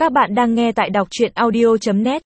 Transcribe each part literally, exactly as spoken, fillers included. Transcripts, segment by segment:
Các bạn đang nghe tại đọc truyện audio chấm net.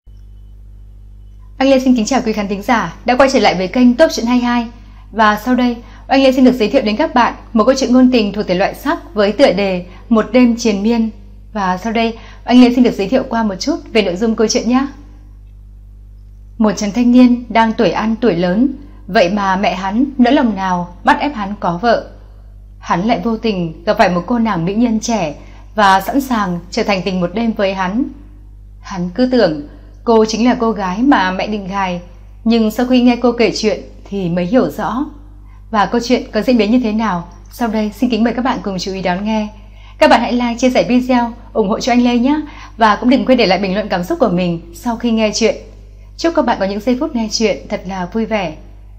Anh Lê xin kính chào quý khán thính giả đã quay trở lại với kênh Top Truyện hai mươi hai. Và sau đây, anh Lê xin được giới thiệu đến các bạn một câu chuyện ngôn tình thuộc thể loại sắc với tựa đề Một đêm triền miên. Và sau đây, anh Lê xin được giới thiệu qua một chút về nội dung câu chuyện nhé. Một chàng thanh niên đang tuổi ăn tuổi lớn, vậy mà mẹ hắn nỡ lòng nào bắt ép hắn có vợ. Hắn lại vô tình gặp phải một cô nàng mỹ nhân trẻ và sẵn sàng trở thành tình một đêm với hắn. Hắn cứ tưởng cô chính là cô gái mà mẹ định gài, nhưng sau khi nghe cô kể chuyện thì mới hiểu rõ. Và câu chuyện có diễn biến như thế nào, sau đây xin kính mời các bạn cùng chú ý đón nghe. Các bạn hãy like, chia sẻ video, ủng hộ cho anh Lê nhé. Và cũng đừng quên để lại bình luận cảm xúc của mình sau khi nghe chuyện. Chúc các bạn có những giây phút nghe chuyện thật là vui vẻ.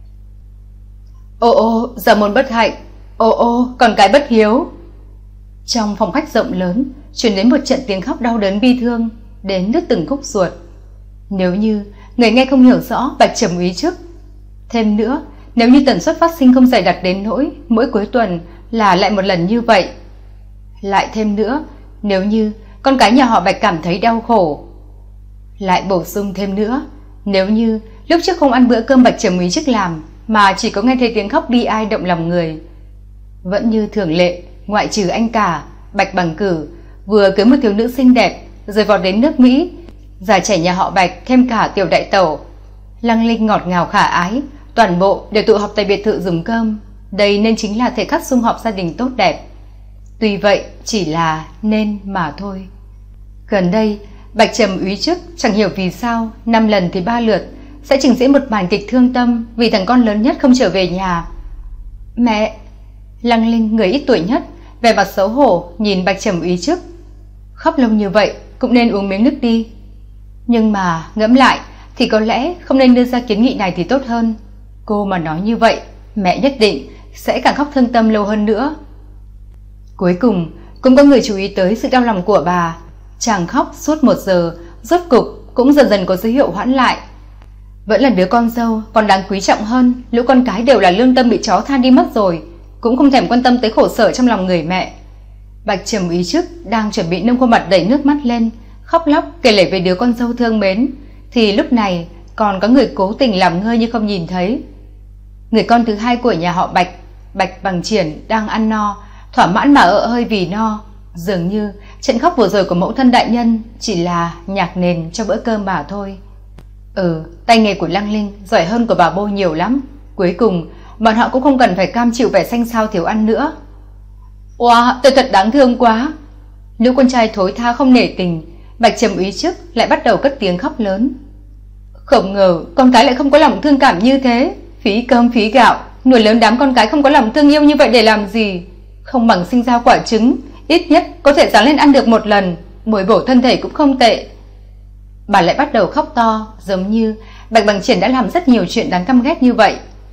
Ô ô, giờ môn bất hạnh. Ô ô, con cái bất hiếu. Trong phòng khách rộng lớn truyền đến một trận tiếng khóc đau đớn bi thương đến đứt từng khúc ruột. Nếu như người nghe không hiểu rõ bạch trầm ý trước, thêm nữa nếu như tần suất phát sinh không dày đặc đến nỗi mỗi cuối tuần là lại một lần như vậy, lại thêm nữa nếu như con cái nhà họ Bạch cảm thấy đau khổ, lại bổ sung thêm nữa nếu như lúc trước không ăn bữa cơm bạch trầm ý trước làm mà chỉ có nghe thấy tiếng khóc bi ai động lòng người. Vẫn như thường lệ, ngoại trừ anh cả Bạch Bằng Cử vừa cưới một thiếu nữ xinh đẹp rồi vọt đến nước Mỹ, già trẻ nhà họ Bạch thêm cả tiểu đại tẩu Lăng Linh ngọt ngào khả ái, toàn bộ đều tụ họp tại biệt thự dùng cơm. Đây nên chính là thời khắc sum họp gia đình tốt đẹp. Tuy vậy chỉ là nên mà thôi. Gần đây Bạch Trầm úy chức chẳng hiểu vì sao năm lần thì ba lượt sẽ trình diễn một màn kịch thương tâm vì thằng con lớn nhất không trở về nhà. Mẹ! Lăng Linh, người ít tuổi nhất, vẻ mặt xấu hổ nhìn Bạch Trầm úy chức. Khóc lâu như vậy cũng nên uống miếng nước đi. Nhưng mà ngẫm lại thì có lẽ không nên đưa ra kiến nghị này thì tốt hơn. Cô mà nói như vậy, mẹ nhất định sẽ càng khóc thương tâm lâu hơn nữa. Cuối cùng cũng có người chú ý tới sự đau lòng của bà. Chàng khóc suốt một giờ, rốt cục cũng dần dần có dấu hiệu hoãn lại. Vẫn là đứa con dâu còn đáng quý trọng hơn, lũ con cái đều là lương tâm bị chó than đi mất rồi, cũng không thèm quan tâm tới khổ sở trong lòng người mẹ. Bạch Trầm úy chức đang chuẩn bị nâng khuôn mặt đầy nước mắt lên, khóc lóc kể lể về đứa con dâu thương mến, thì lúc này còn có người cố tình làm ngơ như không nhìn thấy. Người con thứ hai của nhà họ Bạch, Bạch Bằng Triển, đang ăn no, thỏa mãn mà ợ hơi vì no. Dường như trận khóc vừa rồi của mẫu thân đại nhân chỉ là nhạc nền cho bữa cơm bà thôi. Ừ, tay nghề của Lăng Linh giỏi hơn của bà Bô nhiều lắm. Cuối cùng bọn họ cũng không cần phải cam chịu vẻ xanh xao thiếu ăn nữa. Wow, tôi thật đáng thương quá. Lũ con trai thối tha không nể tình, Bạch Trầm úy chức lại bắt đầu cất tiếng khóc lớn. Không ngờ con cái lại không có lòng thương cảm như thế, phí cơm phí gạo, nuôi lớn đám con cái không có lòng thương yêu như vậy để làm gì? Không bằng sinh ra quả trứng, ít nhất có thể dáng lên ăn được một lần, bồi bổ thân thể cũng không tệ. Bà lại bắt đầu khóc to, giống như Bạch Bằng Triển đã làm rất nhiều chuyện đáng căm ghét như vậy.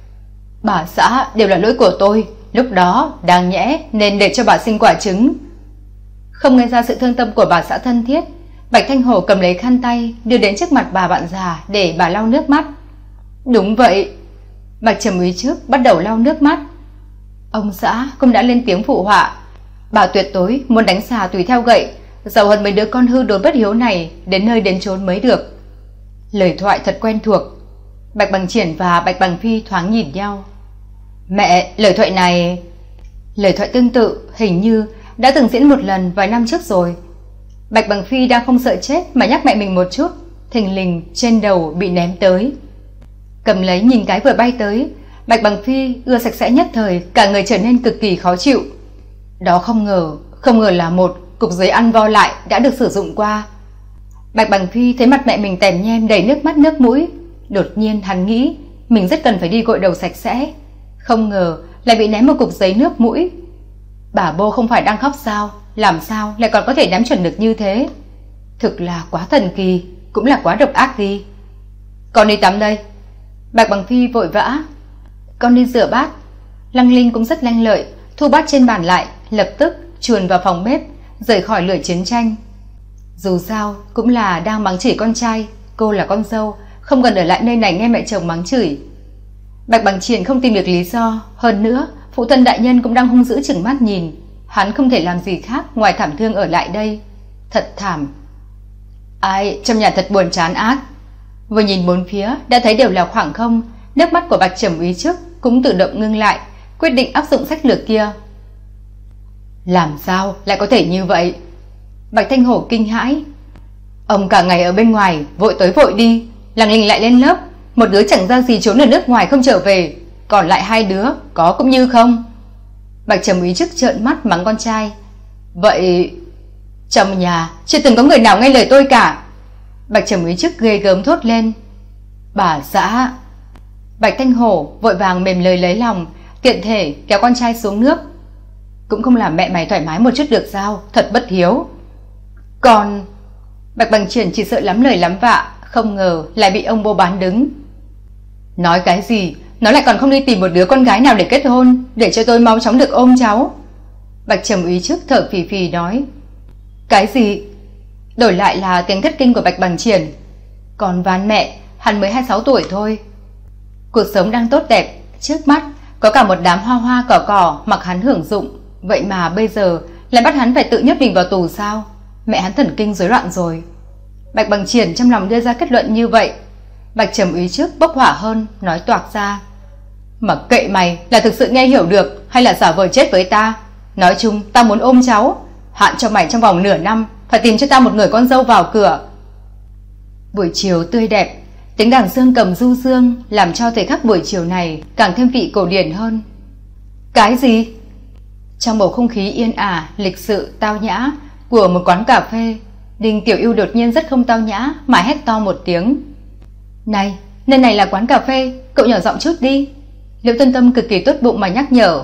Bà xã, đều là lỗi của tôi, lúc đó đáng nhẽ nên để cho bà sinh quả trứng. Không nghe ra sự thương tâm của bà xã thân thiết, Bạch Thanh Hổ cầm lấy khăn tay đưa đến trước mặt bà bạn già để bà lau nước mắt. Đúng vậy. Bạch Trầm úy chức bắt đầu lau nước mắt. Ông xã cũng đã lên tiếng phụ họa. Bà tuyệt đối muốn đánh xà tùy theo gậy, giàu hơn mấy đứa con hư đốn bất hiếu này đến nơi đến chốn mới được. Lời thoại thật quen thuộc. Bạch Bằng Triển và Bạch Bằng Phi thoáng nhìn nhau. Mẹ, lời thoại này... Lời thoại tương tự hình như đã từng diễn một lần vài năm trước rồi. Bạch Bằng Phi đang không sợ chết mà nhắc mẹ mình một chút, thình lình trên đầu bị ném tới. Cầm lấy nhìn cái vừa bay tới, Bạch Bằng Phi ưa sạch sẽ nhất thời, cả người trở nên cực kỳ khó chịu. Đó không ngờ, không ngờ là một cục giấy ăn vo lại đã được sử dụng qua. Bạch Bằng Phi thấy mặt mẹ mình tèm nhem đầy nước mắt nước mũi, đột nhiên hắn nghĩ mình rất cần phải đi gội đầu sạch sẽ. Không ngờ lại bị ném một cục giấy nước mũi. Bà Bô không phải đang khóc sao? Làm sao lại còn có thể ném chuẩn được như thế? Thực là quá thần kỳ, cũng là quá độc ác đi. Con đi tắm đây. Bạch Bằng Phi vội vã. Con đi rửa bát. Lăng Linh cũng rất lanh lợi, thu bát trên bàn lại, lập tức chuồn vào phòng bếp, rời khỏi lửa chiến tranh. Dù sao cũng là đang mắng chửi con trai, cô là con dâu, không cần ở lại nơi này nghe mẹ chồng mắng chửi. Bạch Bằng Triển không tìm được lý do, hơn nữa phụ thân đại nhân cũng đang hung dữ chừng mắt nhìn, hắn không thể làm gì khác ngoài thảm thương ở lại đây. thật thảm. Ai trong nhà thật buồn chán ác. Vừa nhìn bốn phía đã thấy đều là khoảng không. Nước mắt của Bạch Trầm Úy trước cũng tự động ngưng lại, quyết định áp dụng sách lược kia. Làm sao lại có thể như vậy? Bạch Thanh Hổ kinh hãi. Ông cả ngày ở bên ngoài, vội tới vội đi, lằng lình lại lên lớp, một đứa chẳng ra gì trốn ở nước ngoài không trở về, còn lại hai đứa có cũng như không. Bạch Trầm Úy trước trợn mắt mắng con trai. Vậy trong nhà chưa từng có người nào nghe lời tôi cả. Bạch Trầm Úy trước ghê gớm thốt lên. Bà xã. Bạch Thanh Hổ vội vàng mềm lời lấy lòng, tiện thể kéo con trai xuống nước. Cũng không làm mẹ mày thoải mái một chút được sao, thật bất hiếu. Còn Bạch Bằng Triển chỉ sợ lắm lời lắm vạ, không ngờ lại bị ông bố bán đứng. Nói cái gì, nó lại còn không đi tìm một đứa con gái nào để kết hôn, để cho tôi mau chóng được ôm cháu. Bạch Trầm Úy trước thở phì phì nói. Cái gì? Đổi lại là tiếng thất kinh của Bạch Bằng Triển. Còn van mẹ, hắn mới hai mươi sáu tuổi thôi. Cuộc sống đang tốt đẹp, trước mắt có cả một đám hoa hoa cỏ cỏ mặc hắn hưởng dụng, vậy mà bây giờ lại bắt hắn phải tự nhốt mình vào tù sao? Mẹ hắn thần kinh rối loạn rồi. Bạch Bằng Triển trong lòng đưa ra kết luận như vậy. Bạch Trầm Úy trước bốc hỏa hơn, nói toạc ra. Mặc kệ mày là thực sự nghe hiểu được hay là giả vờ chết với ta. Nói chung ta muốn ôm cháu, hạn cho mày trong vòng nửa năm phải tìm cho ta một người con dâu vào cửa. Buổi chiều tươi đẹp, tiếng đàn dương cầm du dương làm cho thời khắc buổi chiều này càng thêm vị cổ điển hơn. Cái gì? Trong bầu không khí yên ả, lịch sự, tao nhã của một quán cà phê, Đinh Tiểu Ưu đột nhiên rất không tao nhã mà hét to một tiếng. Này, nơi này là quán cà phê, cậu nhỏ giọng chút đi. Liễu Tân Tâm cực kỳ tốt bụng mà nhắc nhở.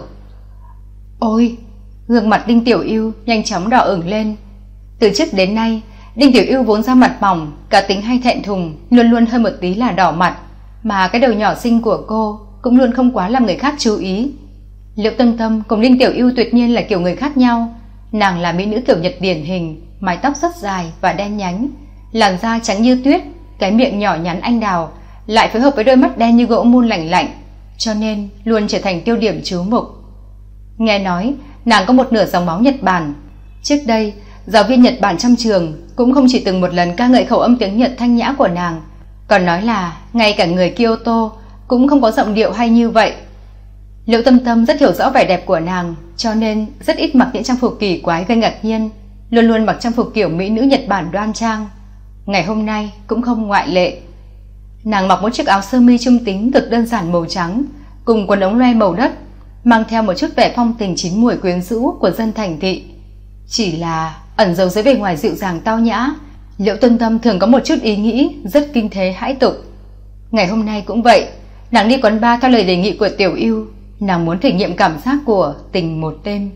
Ôi, gương mặt Đinh Tiểu Ưu nhanh chóng đỏ ửng lên. Từ trước đến nay, Đinh Tiểu Ưu vốn ra mặt mỏng, cá tính hay thẹn thùng, luôn luôn hơi một tí là đỏ mặt, mà cái đầu nhỏ xinh của cô cũng luôn không quá làm người khác chú ý. Liễu Tân Tâm cùng Đinh Tiểu Ưu tuyệt nhiên là kiểu người khác nhau. Nàng là mỹ nữ kiểu Nhật điển hình, mái tóc rất dài và đen nhánh, làn da trắng như tuyết, cái miệng nhỏ nhắn anh đào lại phối hợp với đôi mắt đen như gỗ mun lạnh lạnh, cho nên luôn trở thành tiêu điểm chú mục. Nghe nói nàng có một nửa dòng máu Nhật Bản. Trước đây, giáo viên Nhật Bản trong trường cũng không chỉ từng một lần ca ngợi khẩu âm tiếng Nhật thanh nhã của nàng, còn nói là ngay cả người Kyoto cũng không có giọng điệu hay như vậy. Liễu Tâm Tâm rất hiểu rõ vẻ đẹp của nàng, cho nên rất ít mặc những trang phục kỳ quái gây ngạc nhiên, luôn luôn mặc trang phục kiểu mỹ nữ Nhật Bản đoan trang. Ngày hôm nay cũng không ngoại lệ. Nàng mặc một chiếc áo sơ mi trung tính cực đơn giản màu trắng, cùng quần ống loe màu đất, mang theo một chút vẻ phong tình chín muồi quyến rũ của dân thành thị. Chỉ là ẩn giấu dưới bề ngoài dịu dàng tao nhã, Liễu Tâm Tâm thường có một chút ý nghĩ rất kinh thế hãi tục. Ngày hôm nay cũng vậy, nàng đi quán bar theo lời đề nghị của Tiểu Ưu, nàng muốn thể nghiệm cảm giác của tình một đêm.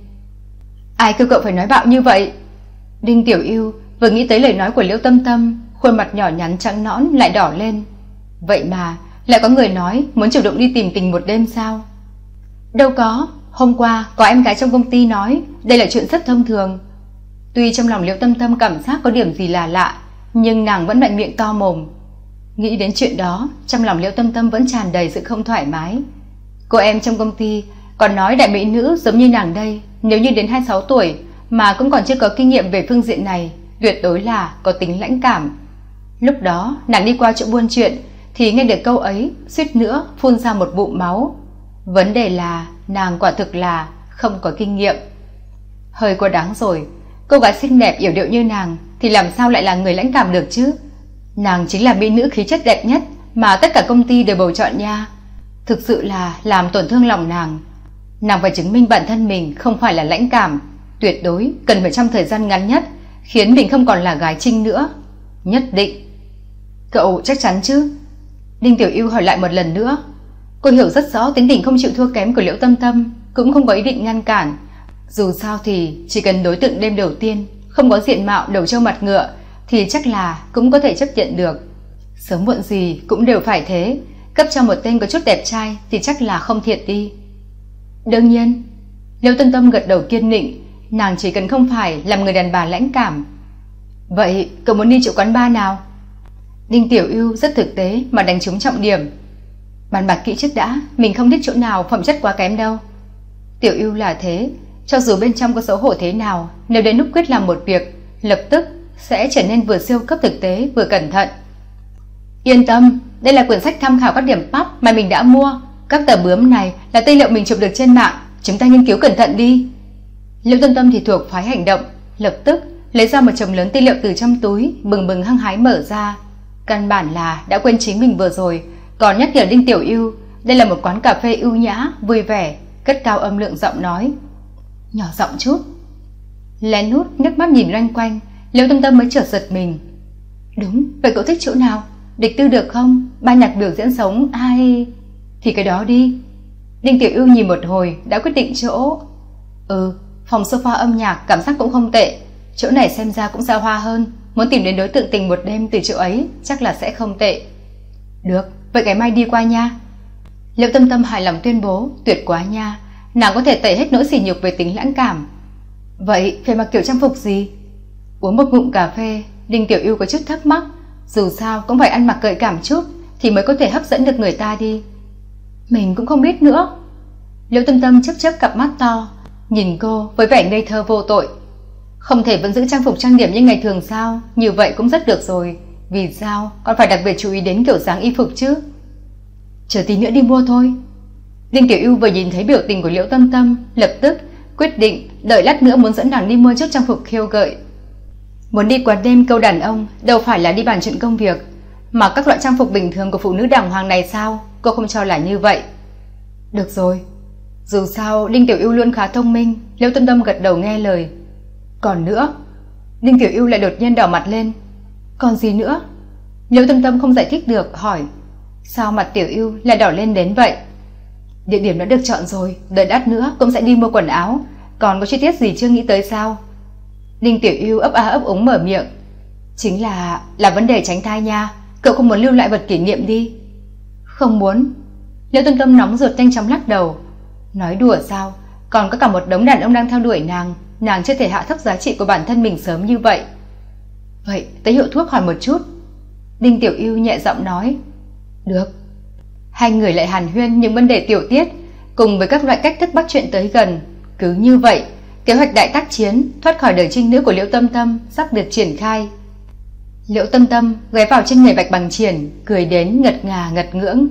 Ai kêu cậu phải nói bạo như vậy? Đinh Tiểu Ưu vừa nghĩ tới lời nói của Liễu Tâm Tâm, khuôn mặt nhỏ nhắn trắng nõn lại đỏ lên. Vậy mà lại có người nói muốn chủ động đi tìm tình một đêm sao? Đâu có, hôm qua có em gái trong công ty nói đây là chuyện rất thông thường. Tuy trong lòng Liễu Tâm Tâm cảm giác có điểm gì là lạ, nhưng nàng vẫn mạnh miệng to mồm. Nghĩ đến chuyện đó, trong lòng Liễu Tâm Tâm vẫn tràn đầy sự không thoải mái. Cô em trong công ty còn nói đại mỹ nữ giống như nàng đây, nếu như đến hai mươi sáu tuổi mà cũng còn chưa có kinh nghiệm về phương diện này, tuyệt đối là có tính lãnh cảm. Lúc đó nàng đi qua chỗ buôn chuyện thì nghe được câu ấy, suýt nữa phun ra một bụng máu. Vấn đề là nàng quả thực là không có kinh nghiệm. Hơi quá đáng rồi, cô gái xinh đẹp yểu điệu như nàng thì làm sao lại là người lãnh cảm được chứ? Nàng chính là mỹ nữ khí chất đẹp nhất mà tất cả công ty đều bầu chọn nha. Thực sự là làm tổn thương lòng nàng. Nàng phải chứng minh bản thân mình không phải là lãnh cảm, tuyệt đối cần phải trong thời gian ngắn nhất khiến mình không còn là gái trinh nữa. Nhất định. Cậu chắc chắn chứ? Đinh Tiểu Ưu hỏi lại một lần nữa. Cô hiểu rất rõ tính tình không chịu thua kém của Liễu Tâm Tâm, cũng không có ý định ngăn cản. Dù sao thì chỉ cần đối tượng đêm đầu tiên không có diện mạo đầu trâu mặt ngựa thì chắc là cũng có thể chấp nhận được. Sớm muộn gì cũng đều phải thế, cấp cho một tên có chút đẹp trai thì chắc là không thiệt đi. Đương nhiên. Liễu Tâm Tâm gật đầu kiên định, nàng chỉ cần không phải làm người đàn bà lãnh cảm. Vậy cậu muốn đi chỗ quán bar nào? Đinh Tiểu Ưu rất thực tế mà đánh trúng trọng điểm. Bàn bạc kỹ trước đã, mình không thích chỗ nào phẩm chất quá kém đâu. Tiểu Ưu là thế, cho dù bên trong có xấu hổ thế nào, nếu đến lúc quyết làm một việc, lập tức sẽ trở nên vừa siêu cấp thực tế vừa cẩn thận. Yên tâm, đây là quyển sách tham khảo các điểm pub mà mình đã mua. Các tờ bướm này là tư liệu mình chụp được trên mạng, chúng ta nghiên cứu cẩn thận đi. Liễu Tâm Tâm thì thuộc phái hành động, lập tức lấy ra một chồng lớn tư liệu từ trong túi, bừng bừng hăng hái mở ra. Căn bản là đã quên chính mình vừa rồi còn nhắc nhở Đinh Tiểu Ưu, đây là một quán cà phê ưu nhã, vui vẻ, cất cao âm lượng giọng nói. Nhỏ giọng chút. Lén lút nước mắt nhìn loanh quanh, Liễu Tâm Tâm mới chợt giật mình. Đúng, vậy cậu thích chỗ nào? Địch Tư được không? Ban nhạc biểu diễn sống ai? Thì cái đó đi. Đinh Tiểu Ưu nhìn một hồi đã quyết định chỗ. Ừ, phòng sofa âm nhạc cảm giác cũng không tệ. Chỗ này xem ra cũng xa hoa hơn. Muốn tìm đến đối tượng tình một đêm từ chỗ ấy chắc là sẽ không tệ. Được, vậy ngày mai đi qua nha. Liễu Tâm Tâm hài lòng tuyên bố. Tuyệt quá nha, nàng có thể tẩy hết nỗi sỉ nhục về tính lãng cảm. Vậy phải mặc kiểu trang phục gì? Uống một ngụm cà phê, Đinh Tiểu Ưu có chút thắc mắc. Dù sao cũng phải ăn mặc gợi cảm chút thì mới có thể hấp dẫn được người ta đi. Mình cũng không biết nữa. Liễu Tâm Tâm chớp chớp cặp mắt to, nhìn cô với vẻ ngây thơ vô tội. Không thể vẫn giữ trang phục trang điểm như ngày thường sao? Như vậy cũng rất được rồi. Vì sao còn phải đặc biệt chú ý đến kiểu dáng y phục chứ? Chờ tí nữa đi mua thôi. Đinh Tiểu Ưu vừa nhìn thấy biểu tình của Liễu Tâm Tâm, lập tức quyết định đợi lát nữa muốn dẫn nàng đi mua chút trang phục khiêu gợi. Muốn đi quán đêm câu đàn ông đâu phải là đi bàn chuyện công việc, mà các loại trang phục bình thường của phụ nữ đàng hoàng này sao? Cô không cho là như vậy. Được rồi. Dù sao Đinh Tiểu Ưu luôn khá thông minh. Liễu Tâm Tâm gật đầu nghe lời. Còn nữa. Đinh Tiểu Ưu lại đột nhiên đỏ mặt lên. Còn gì nữa? Liễu Tâm Tâm không giải thích được, hỏi. Sao mặt Tiểu Ưu lại đỏ lên đến vậy? Địa điểm đã được chọn rồi, đợi lát nữa cũng sẽ đi mua quần áo. Còn có chi tiết gì chưa nghĩ tới sao? Đinh Tiểu Ưu ấp á ấp úng mở miệng. Chính là là vấn đề tránh thai nha. Cậu không muốn lưu lại vật kỷ niệm đi? Không muốn. Liễu Tâm Tâm nóng ruột nhanh chóng lắc đầu. Nói đùa sao? Còn có cả một đống đàn ông đang theo đuổi nàng. Nàng chưa thể hạ thấp giá trị của bản thân mình sớm như vậy. Vậy tới hiệu thuốc hỏi một chút. Đinh Tiểu Ưu nhẹ giọng nói. Được. Hai người lại hàn huyên những vấn đề tiểu tiết, cùng với các loại cách thức bắt chuyện tới gần. Cứ như vậy, kế hoạch đại tác chiến thoát khỏi đời trinh nữ của Liễu Tâm Tâm sắp được triển khai. Liễu Tâm Tâm ghé vào trên người Bạch Bằng Triển, cười đến ngật ngà ngật ngưỡng.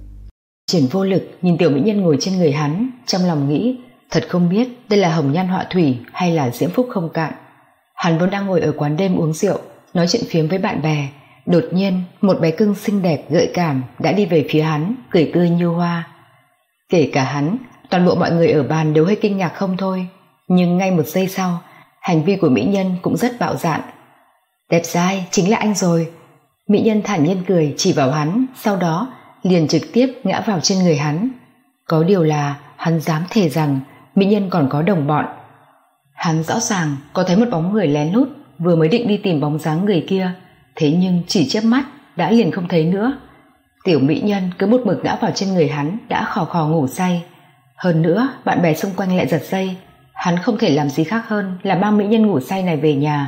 Triển vô lực nhìn tiểu mỹ nhân ngồi trên người hắn, trong lòng nghĩ thật không biết đây là hồng nhan họa thủy hay là diễm phúc không cạn. Hắn vốn đang ngồi ở quán đêm uống rượu, nói chuyện phiếm với bạn bè. Đột nhiên một bé cưng xinh đẹp gợi cảm đã đi về phía hắn, cười tươi như hoa. Kể cả hắn, toàn bộ mọi người ở bàn đều hơi kinh ngạc không thôi. Nhưng ngay một giây sau, hành vi của mỹ nhân cũng rất bạo dạn. Đẹp trai, chính là anh rồi. Mỹ nhân thản nhiên cười chỉ vào hắn, sau đó liền trực tiếp ngã vào trên người hắn. Có điều là hắn dám thề rằng mỹ nhân còn có đồng bọn. Hắn rõ ràng có thấy một bóng người lén lút, vừa mới định đi tìm bóng dáng người kia, thế nhưng chỉ chớp mắt đã liền không thấy nữa. Tiểu mỹ nhân cứ một mực ngã vào trên người hắn, đã khò khò ngủ say. Hơn nữa bạn bè xung quanh lại giật dây. Hắn không thể làm gì khác hơn là mang mỹ nhân ngủ say này về nhà.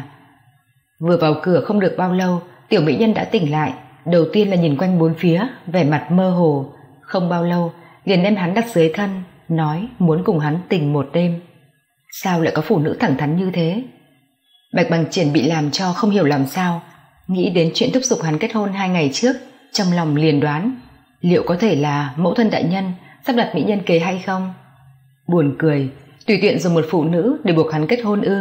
Vừa vào cửa không được bao lâu, tiểu mỹ nhân đã tỉnh lại. Đầu tiên là nhìn quanh bốn phía, vẻ mặt mơ hồ. Không bao lâu liền đem hắn đặt dưới thân, nói muốn cùng hắn tình một đêm. Sao lại có phụ nữ thẳng thắn như thế? Bạch Bằng Triển bị làm cho không hiểu làm sao, nghĩ đến chuyện thúc giục hắn kết hôn hai ngày trước, trong lòng liền đoán liệu có thể là mẫu thân đại nhân sắp đặt mỹ nhân kế hay không. Buồn cười, tùy tiện dùng một phụ nữ để buộc hắn kết hôn ư?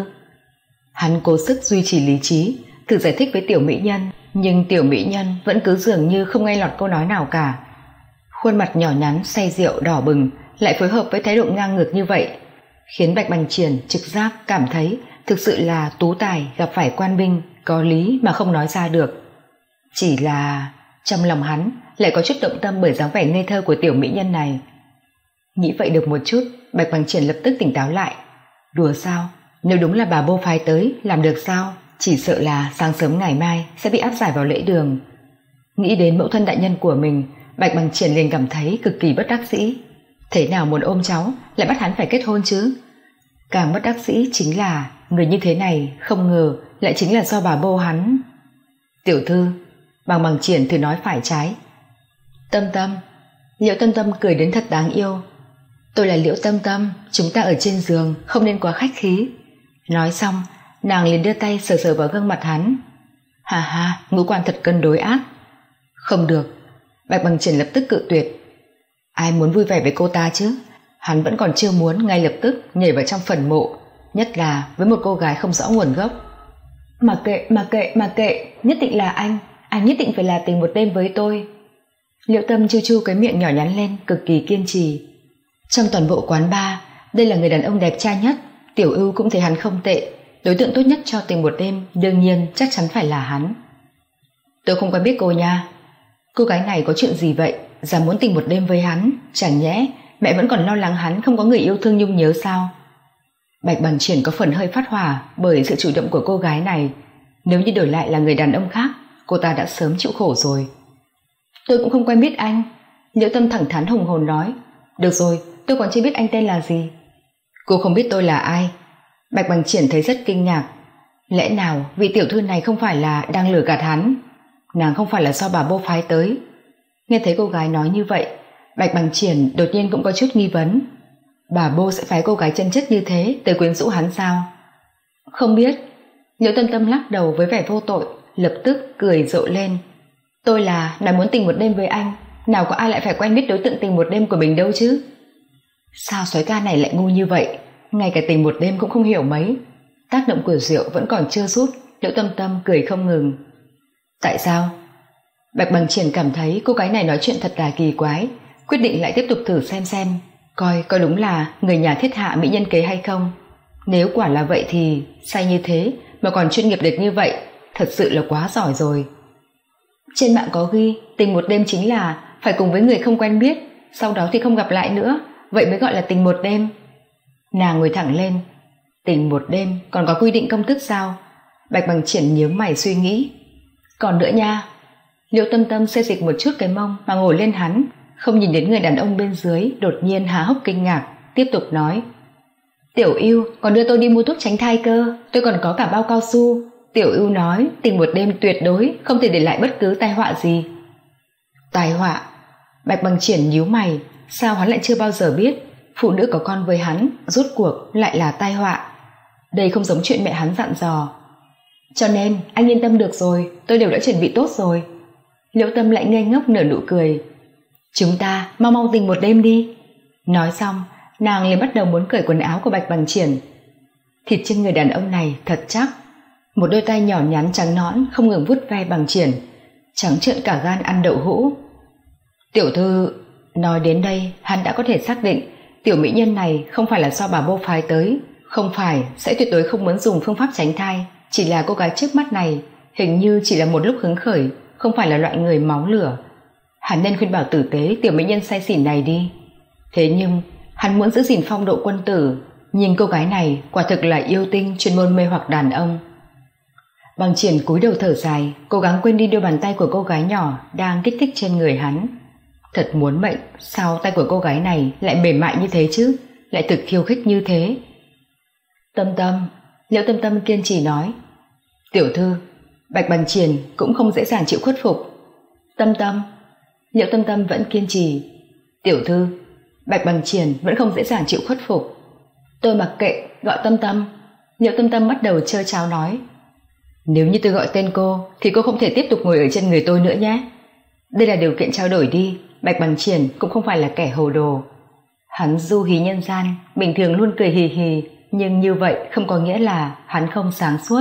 Hắn cố sức duy trì lý trí, thử giải thích với tiểu mỹ nhân, nhưng tiểu mỹ nhân vẫn cứ dường như không nghe lọt câu nói nào cả. Khuôn mặt nhỏ nhắn say rượu đỏ bừng lại phối hợp với thái độ ngang ngược như vậy, khiến Bạch Bằng Triển trực giác cảm thấy thực sự là tú tài gặp phải quan binh, có lý mà không nói ra được. Chỉ là trong lòng hắn lại có chút động tâm bởi dáng vẻ ngây thơ của tiểu mỹ nhân này. Nghĩ vậy được một chút, Bạch Bằng Triển lập tức tỉnh táo lại. Đùa sao? Nếu đúng là bà bô phái tới, làm được sao? Chỉ sợ là sáng sớm ngày mai sẽ bị áp giải vào lễ đường. Nghĩ đến mẫu thân đại nhân của mình, Bạch Bằng Triển liền cảm thấy cực kỳ bất đắc dĩ. Thế nào muốn ôm cháu lại bắt hắn phải kết hôn chứ? Càng bất đắc dĩ chính là người như thế này không ngờ lại chính là do bà bô hắn. Tiểu thư, Bằng Bằng Triển thử nói phải trái. Tâm Tâm. Liễu Tâm Tâm cười đến thật đáng yêu. Tôi là Liễu Tâm Tâm, chúng ta ở trên giường không nên quá khách khí. Nói xong Nàng liền đưa tay sờ sờ vào gương mặt hắn. Hà hà, ngũ quan thật cân đối ác. Không được. Bạch Bằng Triển lập tức cự tuyệt. Ai muốn vui vẻ với cô ta chứ? Hắn vẫn còn chưa muốn ngay lập tức nhảy vào trong phần mộ, nhất là với một cô gái không rõ nguồn gốc. Mà kệ, mà kệ, mà kệ, nhất định là anh, anh nhất định phải là tình một đêm với tôi. Liễu Tâm chu chu cái miệng nhỏ nhắn lên, cực kỳ kiên trì. Trong toàn bộ quán bar, đây là người đàn ông đẹp trai nhất, Tiểu Ưu cũng thấy hắn không tệ, đối tượng tốt nhất cho tình một đêm đương nhiên chắc chắn phải là hắn. Tôi không quen biết cô nha. Cô gái này có chuyện gì vậy, dám muốn tình một đêm với hắn? Chẳng nhẽ mẹ vẫn còn lo lắng hắn không có người yêu thương nhung nhớ sao? Bạch Bằng Triển có phần hơi phát hỏa bởi sự chủ động của cô gái này. Nếu như đổi lại là người đàn ông khác, cô ta đã sớm chịu khổ rồi. Tôi cũng không quen biết anh. Liễu Tâm thẳng thắn hùng hồn nói. Được rồi, tôi còn chưa biết anh tên là gì. Cô không biết tôi là ai? Bạch Bằng Triển thấy rất kinh ngạc. Lẽ nào vị tiểu thư này không phải là đang lừa gạt hắn? Nàng không phải là do bà Bô phái tới. Nghe thấy cô gái nói như vậy, Bạch Bằng Triển đột nhiên cũng có chút nghi vấn. Bà Bô sẽ phái cô gái chân chất như thế tới quyến rũ hắn sao? Không biết. Liễu Tâm Tâm lắc đầu với vẻ vô tội, lập tức cười rộ lên. Tôi là nói muốn tình một đêm với anh, nào có ai lại phải quen biết đối tượng tình một đêm của mình đâu chứ? Sao soái ca này lại ngu như vậy, ngay cả tình một đêm cũng không hiểu mấy. Tác động của rượu vẫn còn chưa rút, Liễu Tâm Tâm cười không ngừng. Tại sao? Bạch Bằng Triển cảm thấy cô gái này nói chuyện thật là kỳ quái, quyết định lại tiếp tục thử xem xem, coi có đúng là người nhà thiết hạ mỹ nhân kế hay không. Nếu quả là vậy thì say như thế mà còn chuyên nghiệp được như vậy, thật sự là quá giỏi rồi. Trên mạng có ghi tình một đêm chính là phải cùng với người không quen biết, sau đó thì không gặp lại nữa, vậy mới gọi là tình một đêm. Nàng ngồi thẳng lên. Tình một đêm còn có quy định công thức sao? Bạch Bằng Triển nhíu mày suy nghĩ. Còn nữa nha. Liễu Tâm Tâm xê dịch một chút cái mông mà ngồi lên hắn, không nhìn đến người đàn ông bên dưới, đột nhiên há hốc kinh ngạc, tiếp tục nói. Tiểu Ưu còn đưa tôi đi mua thuốc tránh thai cơ, tôi còn có cả bao cao su. Tiểu Ưu nói tình một đêm tuyệt đối không thể để lại bất cứ tai họa gì. Tai họa? Bạch Bằng Triển nhíu mày, sao hắn lại chưa bao giờ biết phụ nữ có con với hắn rốt cuộc lại là tai họa. Đây không giống chuyện mẹ hắn dặn dò. Cho nên anh yên tâm được rồi, tôi đều đã chuẩn bị tốt rồi. Liễu Tâm lại ngây ngốc nở nụ cười. Chúng ta mau mau tình một đêm đi. Nói xong, nàng liền bắt đầu muốn cởi quần áo của Bạch Bằng Triển. Thịt trên người đàn ông này thật chắc. Một đôi tay nhỏ nhắn trắng nõn không ngừng vuốt ve Bằng Triển, trắng trợn cả gan ăn đậu hũ. Tiểu thư... Nói đến đây, hắn đã có thể xác định tiểu mỹ nhân này không phải là do bà Bô phái tới, không phải sẽ tuyệt đối không muốn dùng phương pháp tránh thai. Chỉ là cô gái trước mắt này hình như chỉ là một lúc hứng khởi, không phải là loại người máu lửa. Hắn nên khuyên bảo tử tế tiểu mỹ nhân say xỉn này đi. Thế nhưng hắn muốn giữ gìn phong độ quân tử, nhìn cô gái này quả thực là yêu tinh chuyên môn mê hoặc đàn ông. Bằng Triển cúi đầu thở dài, cố gắng quên đi đôi bàn tay của cô gái nhỏ đang kích thích trên người hắn. Thật muốn mệnh, sao tay của cô gái này lại mềm mại như thế chứ, lại thực khiêu khích như thế. Tâm Tâm, Liễu Tâm Tâm kiên trì nói. Tiểu thư, Bạch Bằng Triển cũng không dễ dàng chịu khuất phục. Tâm Tâm, Liễu Tâm Tâm vẫn kiên trì. Tiểu thư, Bạch Bằng Triển vẫn không dễ dàng chịu khuất phục. Tôi mặc kệ, gọi Tâm Tâm. Liễu Tâm Tâm bắt đầu trơ tráo nói. Nếu như tôi gọi tên cô thì cô không thể tiếp tục ngồi ở trên người tôi nữa nhé. Đây là điều kiện trao đổi đi. Bạch Bằng Triển cũng không phải là kẻ hồ đồ. Hắn du hí nhân gian, bình thường luôn cười hì hì, nhưng như vậy không có nghĩa là hắn không sáng suốt.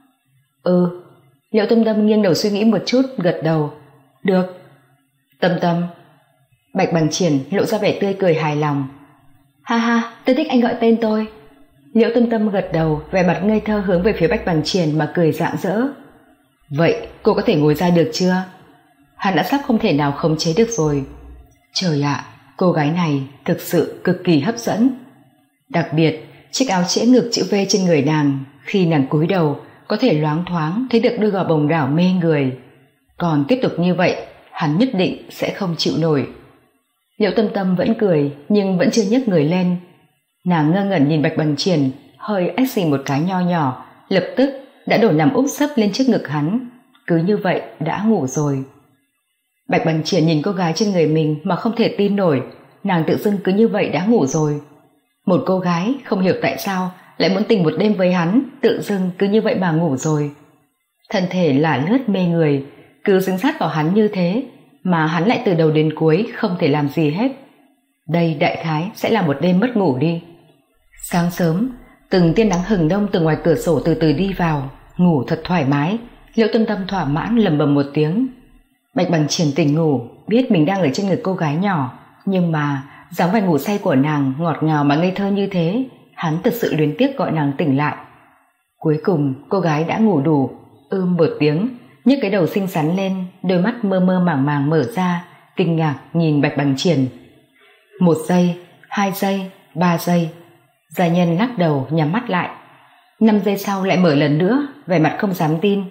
Ừ. Liễu Tâm Tâm nghiêng đầu suy nghĩ một chút, gật đầu. Được. Tâm Tâm. Bạch Bằng Triển lộ ra vẻ tươi cười hài lòng. Ha ha, tôi thích anh gọi tên tôi. Liễu Tâm Tâm gật đầu, vẻ mặt ngây thơ hướng về phía Bạch Bằng Triển mà cười rạng rỡ. Vậy cô có thể ngồi ra được chưa? Hắn đã sắp không thể nào khống chế được rồi. Trời ạ, cô gái này thực sự cực kỳ hấp dẫn. Đặc biệt, chiếc áo trễ ngực chữ V trên người nàng, khi nàng cúi đầu có thể loáng thoáng thấy được đôi gò bồng đảo mê người. Còn tiếp tục như vậy, hắn nhất định sẽ không chịu nổi. Liễu Tâm Tâm vẫn cười nhưng vẫn chưa nhấc người lên. Nàng ngơ ngẩn nhìn Bạch Bằng Triển, hơi ách xì một cái nho nhỏ, lập tức đã đổ nằm úp sấp lên trước ngực hắn. Cứ như vậy đã ngủ rồi. Bạch Bằng Triển nhìn cô gái trên người mình mà không thể tin nổi, nàng tự dưng cứ như vậy đã ngủ rồi. Một cô gái không hiểu tại sao lại muốn tình một đêm với hắn, tự dưng cứ như vậy mà ngủ rồi. Thân thể lả lướt mê người, cứ dính sát vào hắn như thế, mà hắn lại từ đầu đến cuối không thể làm gì hết. Đây đại khái sẽ là một đêm mất ngủ đi. Sáng sớm, từng tia nắng hừng đông từ ngoài cửa sổ từ từ đi vào, ngủ thật thoải mái. Liễu Tâm Tâm thỏa mãn lầm bầm một tiếng. Bạch Bằng Triển tỉnh ngủ, biết mình đang ở trên người cô gái nhỏ, nhưng mà dáng vẻ ngủ say của nàng ngọt ngào mà ngây thơ như thế, hắn thật sự luyến tiếc gọi nàng tỉnh lại. Cuối cùng cô gái đã ngủ đủ, ưm một tiếng, nhấc cái đầu xinh xắn lên, đôi mắt mơ mơ màng màng mở ra, kinh ngạc nhìn Bạch Bằng Triển. Một giây, hai giây, ba giây, gia nhân lắc đầu nhắm mắt lại. Năm giây sau lại mở lần nữa, vẻ mặt không dám tin.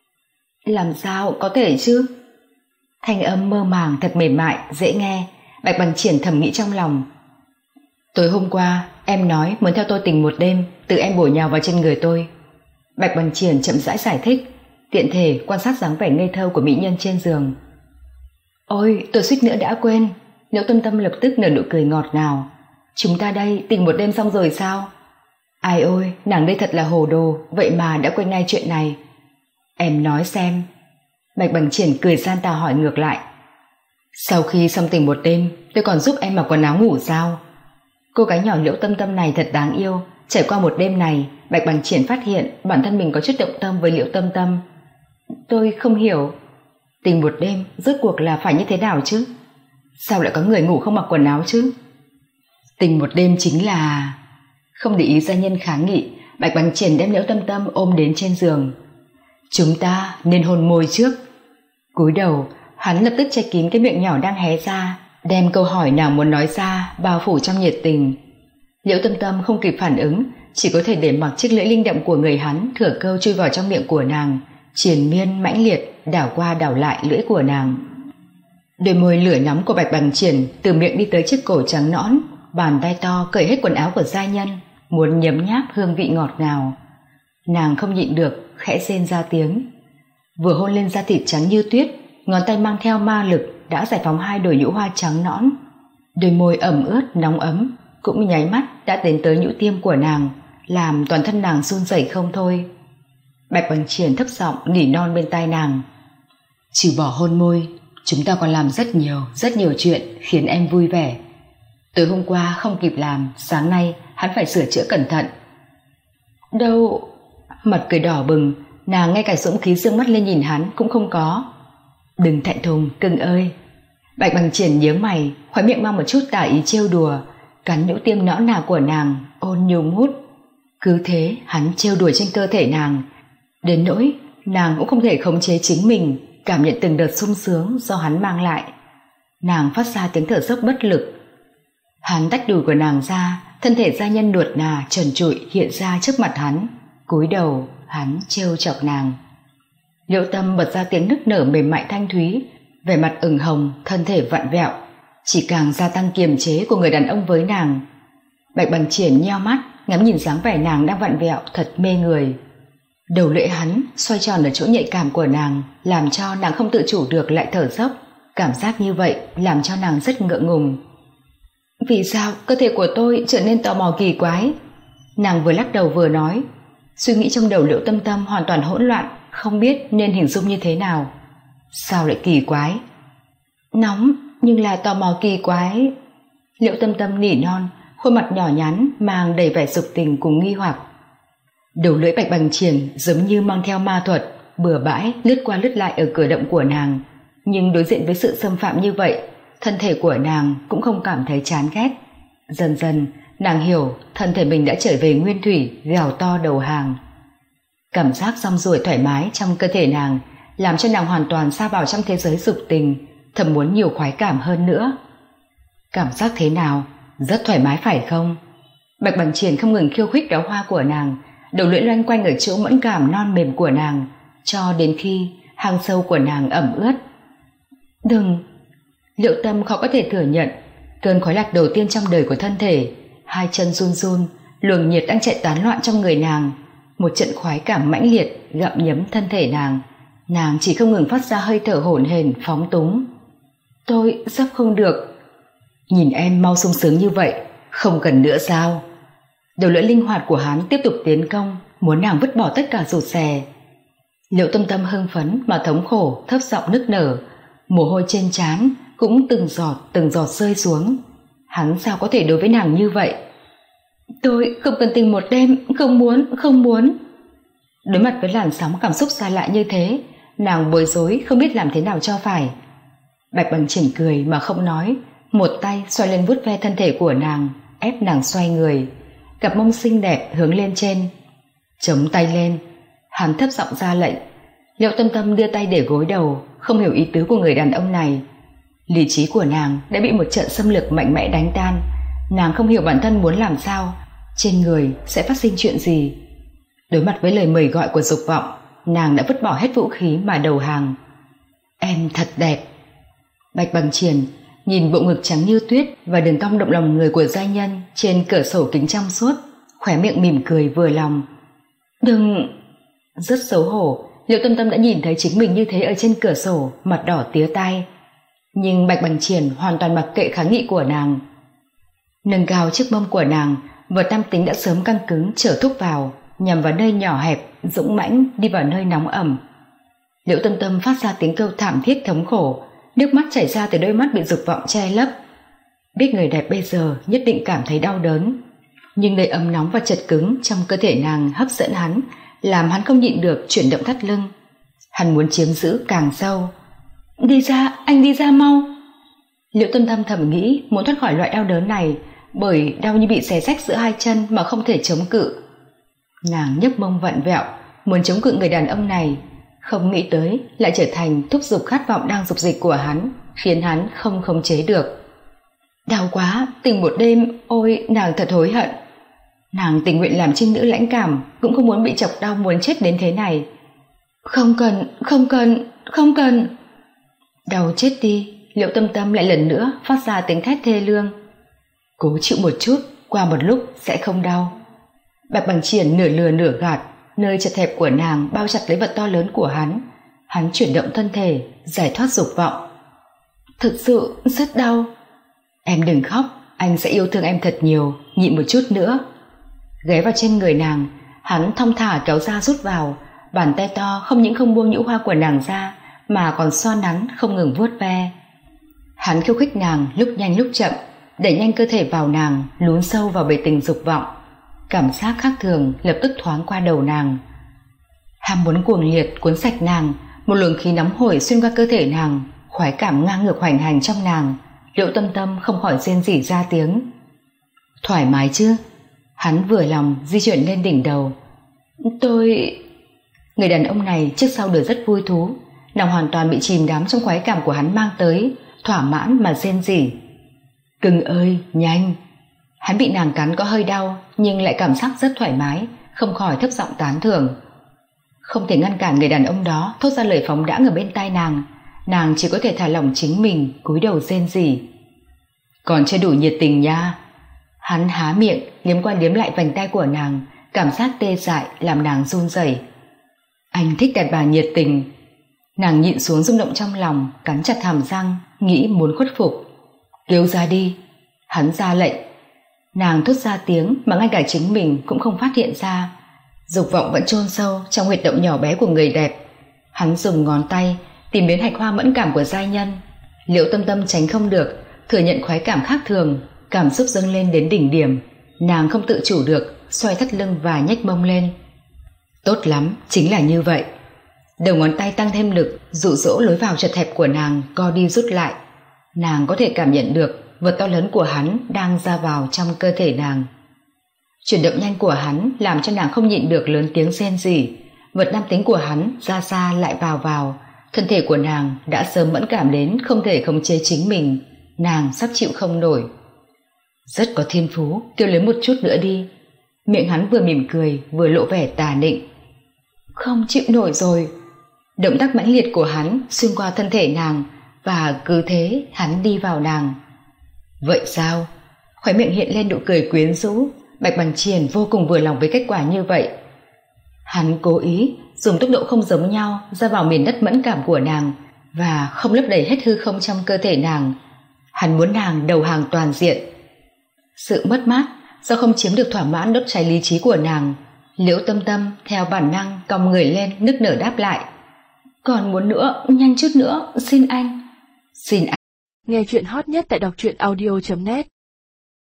Làm sao có thể chứ? Thanh âm mơ màng thật mềm mại, dễ nghe. Bạch Bằng Triển thầm nghĩ trong lòng. Tối hôm qua em nói muốn theo tôi tình một đêm, tự em bổ nhào vào trên người tôi. Bạch Bằng Triển chậm rãi giải thích, tiện thể quan sát dáng vẻ ngây thơ của mỹ nhân trên giường. Ôi, tôi suýt nữa đã quên. Liễu Tâm Tâm lập tức nở nụ cười ngọt ngào. Chúng ta đây tình một đêm xong rồi sao? Ai ôi, nàng đây thật là hồ đồ, vậy mà đã quên ngay chuyện này. Em nói xem. Bạch Bằng Triển cười gian tà hỏi ngược lại. Sau khi xong tình một đêm, tôi còn giúp em mặc quần áo ngủ sao? Cô gái nhỏ Liễu Tâm Tâm này thật đáng yêu. Trải qua một đêm này, Bạch Bằng Triển phát hiện bản thân mình có chút động tâm với Liễu Tâm Tâm. Tôi không hiểu, tình một đêm rốt cuộc là phải như thế nào chứ? Sao lại có người ngủ không mặc quần áo chứ? Tình một đêm chính là... Không để ý gia nhân kháng nghị, Bạch Bằng Triển đem Liễu Tâm Tâm ôm đến trên giường. Chúng ta nên hôn môi trước. Cúi đầu, hắn lập tức che kín cái miệng nhỏ đang hé ra, đem câu hỏi nàng muốn nói ra bao phủ trong nhiệt tình. Liễu Tâm Tâm không kịp phản ứng, chỉ có thể để mặc chiếc lưỡi linh động của người hắn thừa cơ chui vào trong miệng của nàng, triền miên mãnh liệt đảo qua đảo lại lưỡi của nàng. Đôi môi lửa nóng của Bạch Bằng Triển từ miệng đi tới chiếc cổ trắng nõn, bàn tay to cởi hết quần áo của giai nhân, muốn nhấm nháp hương vị ngọt ngào. Nàng không nhịn được, khẽ rên ra tiếng. Vừa hôn lên da thịt trắng như tuyết, ngón tay mang theo ma lực đã giải phóng hai đồi nhũ hoa trắng nõn. Đôi môi ẩm ướt nóng ấm cũng nháy mắt đã đến tới nhũ tiêm của nàng, làm toàn thân nàng run rẩy không thôi. Bạch Bằng Triển thấp giọng nỉ non bên tai nàng. Trừ bỏ hôn môi, chúng ta còn làm rất nhiều, rất nhiều chuyện khiến em vui vẻ. Tối hôm qua không kịp làm, sáng nay hắn phải sửa chữa cẩn thận. Đâu... Mặt cười đỏ bừng, nàng ngay cả dũng khí dương mắt lên nhìn hắn cũng không có. Đừng thẹn thùng, cưng ơi. Bạch Bằng Triển nhướng mày, khóe miệng mang một chút tà ý trêu đùa, cắn nhũ tiêm nõn nà của nàng, ôn nhu mút. Cứ thế hắn trêu đùa trên cơ thể nàng, đến nỗi nàng cũng không thể khống chế chính mình, cảm nhận từng đợt sung sướng do hắn mang lại. Nàng phát ra tiếng thở dốc bất lực. Hắn tách đùi của nàng ra, thân thể gia nhân nuột nà trần trụi hiện ra trước mặt hắn. Cúi đầu hắn trêu chọc nàng. Liễu Tâm bật ra tiếng nức nở mềm mại thanh thúy, vẻ mặt ửng hồng, thân thể vặn vẹo, chỉ càng gia tăng kiềm chế của người đàn ông với nàng. Bạch Bằng Triển nheo mắt ngắm nhìn dáng vẻ nàng đang vặn vẹo thật mê người. Đầu lưỡi hắn xoay tròn ở chỗ nhạy cảm của nàng, làm cho nàng không tự chủ được lại thở dốc. Cảm giác như vậy làm cho nàng rất ngượng ngùng. Vì sao cơ thể của tôi trở nên tò mò kỳ quái? Nàng vừa lắc đầu vừa nói. Suy nghĩ trong đầu Liễu Tâm Tâm hoàn toàn hỗn loạn, không biết nên hình dung như thế nào. Sao lại kỳ quái? Nóng nhưng là tò mò kỳ quái. Liễu Tâm Tâm nỉ non, khuôn mặt nhỏ nhắn mang đầy vẻ dục tình cùng nghi hoặc. Đầu lưỡi Bạch Bằng Triển giống như mang theo ma thuật, bừa bãi lướt qua lướt lại ở cửa động của nàng. Nhưng đối diện với sự xâm phạm như vậy, thân thể của nàng cũng không cảm thấy chán ghét. Dần dần nàng hiểu thân thể mình đã trở về nguyên thủy, gào to đầu hàng. Cảm giác rong ruổi thoải mái trong cơ thể nàng làm cho nàng hoàn toàn sa vào trong thế giới dục tình, thầm muốn nhiều khoái cảm hơn nữa. Cảm giác thế nào? Rất thoải mái phải không? Bạch Bằng Triển không ngừng khiêu khích đóa hoa của nàng, đầu lưỡi loanh quanh ở chỗ mẫn cảm non mềm của nàng, cho đến khi hang sâu của nàng ẩm ướt. Đừng! Liễu Tâm khó có thể thừa nhận cơn khoái lạc đầu tiên trong đời của thân thể. Hai chân run run, luồng nhiệt đang chạy tán loạn trong người nàng. Một trận khoái cảm mãnh liệt gặm nhấm thân thể nàng. Nàng chỉ không ngừng phát ra hơi thở hổn hển phóng túng. Tôi sắp không được. Nhìn em mau sung sướng như vậy, không cần nữa sao? Đầu lưỡi linh hoạt của hắn tiếp tục tiến công, muốn nàng vứt bỏ tất cả rụt rè. Liễu Tâm Tâm hưng phấn mà thống khổ thấp giọng nức nở, mồ hôi trên trán cũng từng giọt từng giọt rơi xuống. Hắn sao có thể đối với nàng như vậy? Tôi không cần tình một đêm, không muốn, không muốn. Đối mặt với làn sóng cảm xúc xa lạ như thế, nàng bối rối không biết làm thế nào cho phải. Bạch Bằng Triển cười mà không nói, một tay xoay lên vuốt ve thân thể của nàng, ép nàng xoay người, cặp mông xinh đẹp hướng lên trên. Chống tay lên, hắn thấp giọng ra lệnh. Liễu Tâm Tâm đưa tay để gối đầu, không hiểu ý tứ của người đàn ông này. Lý trí của nàng đã bị một trận xâm lược mạnh mẽ đánh tan. Nàng không hiểu bản thân muốn làm sao, trên người sẽ phát sinh chuyện gì. Đối mặt với lời mời gọi của dục vọng, nàng đã vứt bỏ hết vũ khí mà đầu hàng. Em thật đẹp. Bạch Bằng Triển nhìn bộ ngực trắng như tuyết và đường cong động lòng người của giai nhân trên cửa sổ kính trong suốt, khóe miệng mỉm cười vừa lòng. Đừng... Rất xấu hổ, Liễu Tâm Tâm đã nhìn thấy chính mình như thế ở trên cửa sổ, mặt đỏ tía tai. Nhưng Bạch Bằng Triển hoàn toàn mặc kệ kháng nghị của nàng. Nâng cao chiếc mông của nàng, vật nam tính đã sớm căng cứng trở thúc vào, nhằm vào nơi nhỏ hẹp, dũng mãnh đi vào nơi nóng ẩm. Liễu Tâm Tâm phát ra tiếng kêu thảm thiết thống khổ, nước mắt chảy ra từ đôi mắt bị dục vọng che lấp. Biết người đẹp bây giờ nhất định cảm thấy đau đớn, nhưng nơi ấm nóng và chật cứng trong cơ thể nàng hấp dẫn hắn, làm hắn không nhịn được chuyển động thắt lưng. Hắn muốn chiếm giữ càng sâu. Đi ra, anh đi ra mau. Liễu Tâm Tâm thầm nghĩ muốn thoát khỏi loại đau đớn này, bởi đau như bị xé rách giữa hai chân mà không thể chống cự. Nàng nhấc mông vặn vẹo, muốn chống cự người đàn ông này, không nghĩ tới lại trở thành thúc giục khát vọng đang dục dịch của hắn, khiến hắn không khống chế được. Đau quá, tình một đêm, ôi nàng thật hối hận. Nàng tình nguyện làm trinh nữ lãnh cảm, cũng không muốn bị chọc đau muốn chết đến thế này. Không cần, không cần, không cần. Đau chết đi. Liễu Tâm Tâm lại lần nữa phát ra tiếng thét thê lương. Cố chịu một chút, qua một lúc sẽ không đau. Bạch Bằng Triển nửa lừa nửa gạt, nơi chật hẹp của nàng bao chặt lấy vật to lớn của hắn. Hắn chuyển động thân thể, giải thoát dục vọng. Thực sự rất đau. Em đừng khóc, anh sẽ yêu thương em thật nhiều, nhịn một chút nữa. Ghé vào trên người nàng, hắn thong thả kéo ra rút vào, bàn tay to không những không buông nhũ hoa của nàng ra, mà còn xoa nắn không ngừng vuốt ve. Hắn khiêu khích nàng lúc nhanh lúc chậm, đẩy nhanh cơ thể vào nàng, lún sâu vào bể tình dục vọng. Cảm giác khác thường lập tức thoáng qua đầu nàng. Ham muốn cuồng liệt cuốn sạch nàng, một luồng khí nóng hổi xuyên qua cơ thể nàng, khoái cảm ngang ngược hoành hành trong nàng. Liễu Tâm Tâm không khỏi rên rỉ ra tiếng. Thoải mái chứ? Hắn vừa lòng di chuyển lên đỉnh đầu. Tôi... Người đàn ông này trước sau đều rất vui thú, nàng hoàn toàn bị chìm đắm trong khoái cảm của hắn mang tới, thỏa mãn mà rên rỉ. Cưng ơi, nhanh. Hắn bị nàng cắn có hơi đau, nhưng lại cảm giác rất thoải mái, không khỏi thấp giọng tán thưởng. Không thể ngăn cản người đàn ông đó thốt ra lời phóng đãng ở bên tai nàng, nàng chỉ có thể thả lỏng chính mình, cúi đầu rên rỉ. Còn chưa đủ nhiệt tình nha. Hắn há miệng liếm qua liếm lại vành tai của nàng, cảm giác tê dại làm nàng run rẩy. Anh thích đàn bà nhiệt tình. Nàng nhịn xuống rung động trong lòng, cắn chặt hàm răng, nghĩ muốn khuất phục. Kêu ra đi. Hắn ra lệnh. Nàng thốt ra tiếng mà ngay cả chính mình cũng không phát hiện ra. Dục vọng vẫn chôn sâu trong huyệt động nhỏ bé của người đẹp. Hắn dùng ngón tay tìm đến hạch hoa mẫn cảm của giai nhân. Liễu Tâm Tâm tránh không được, thừa nhận khoái cảm khác thường, cảm xúc dâng lên đến đỉnh điểm. Nàng không tự chủ được, xoay thắt lưng và nhếch mông lên. Tốt lắm, chính là như vậy. Đầu ngón tay tăng thêm lực, dụ dỗ lối vào chật hẹp của nàng co đi rút lại. Nàng có thể cảm nhận được vật to lớn của hắn đang ra vào trong cơ thể nàng. Chuyển động nhanh của hắn làm cho nàng không nhịn được lớn tiếng rên rỉ. Vật nam tính của hắn ra xa lại vào vào. Thân thể của nàng đã sớm mẫn cảm đến không thể khống chế chính mình. Nàng sắp chịu không nổi. Rất có thiên phú, kêu lớn một chút nữa đi. Miệng hắn vừa mỉm cười vừa lộ vẻ tà nịnh. Không chịu nổi rồi. Động tác mãnh liệt của hắn xuyên qua thân thể nàng, và cứ thế hắn đi vào nàng. Vậy sao? Khóe miệng hiện lên nụ cười quyến rũ. Bạch Bằng Triển vô cùng vừa lòng với kết quả như vậy. Hắn cố ý dùng tốc độ không giống nhau ra vào miền đất mẫn cảm của nàng, và không lấp đầy hết hư không trong cơ thể nàng. Hắn muốn nàng đầu hàng toàn diện. Sự mất mát, do không chiếm được thỏa mãn đốt cháy lý trí của nàng. Liễu Tâm Tâm theo bản năng cong người lên nức nở đáp lại: còn muốn nữa, nhanh chút nữa, xin anh, xin anh. Nghe chuyện hot nhất tại đọc truyện audio chấm net.